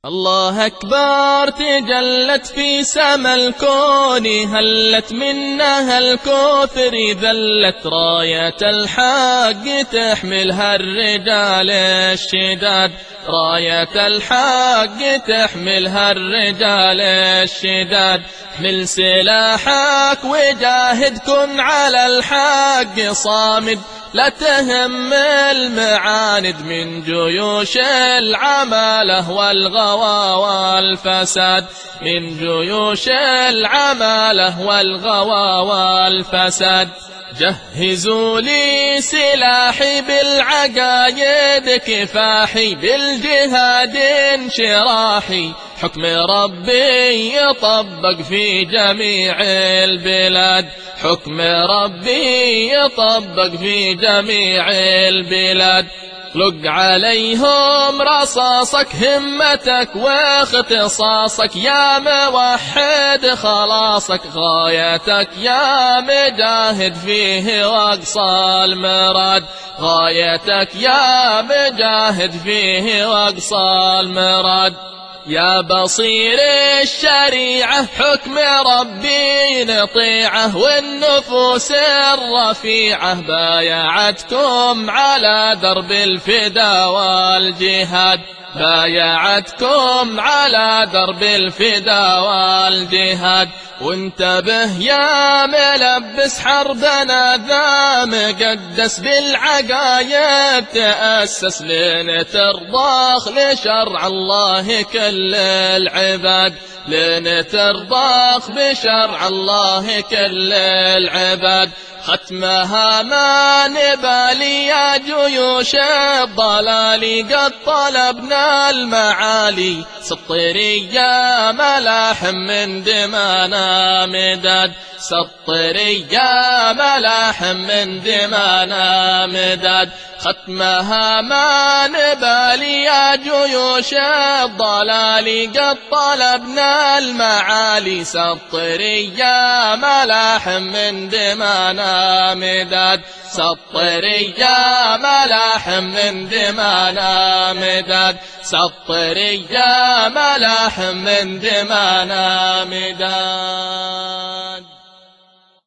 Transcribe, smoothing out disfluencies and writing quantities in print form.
الله أكبر تجلت في سما الكون، هلت منها الكوثر، ذلت راية الحق تحملها الرجال الشداد، راية الحق تحملها الرجال الشداد. احمل سلاحك وجاهد كن على الحق صامد، لا تهم المعاند من جيوش العمالة والغوى والفساد، من جيوش العمالة والغوى والفساد. جهزوا لي سلاحي بالعقايد كفاحي، بالجهاد انشراحي، حكم ربي يطبق في جميع البلاد، حكم ربي يطبق في جميع البلاد. لق عليهم رصاصك همتك واختصاصك، يا موحد خلاصك غايتك، يا مجاهد فيه واقصى المراد، غايتك يا مجاهد فيه واقصى المراد. يا بصير الشريعة حكم ربي نطيعه، والنفوس الرفيعة بايعتكم على درب الفدا والجهاد، بايعتكم على درب الفدا والجهاد. وانتبه يا ملبس حربنا ذا مقدس، بالعقايد تأسس لين ترضخ لشرع الله كل العباد، لين ترضخ بشرع الله كل العباد. ختمها ما نبالي يا جيوش الضلال، قد طلبنا المعالي، سطري يا ملاحم من دمانا مداد، سطري يا ملاحم من دمانا مداد. ختمها ما نبالي يا جيوش الضلال، قد طلبنا المعالي، سطري يا ملاحم من دمانا مداد، سطري يا ملاحم من دمانا مداد، سطري يا ملاحم من دمانا مداد.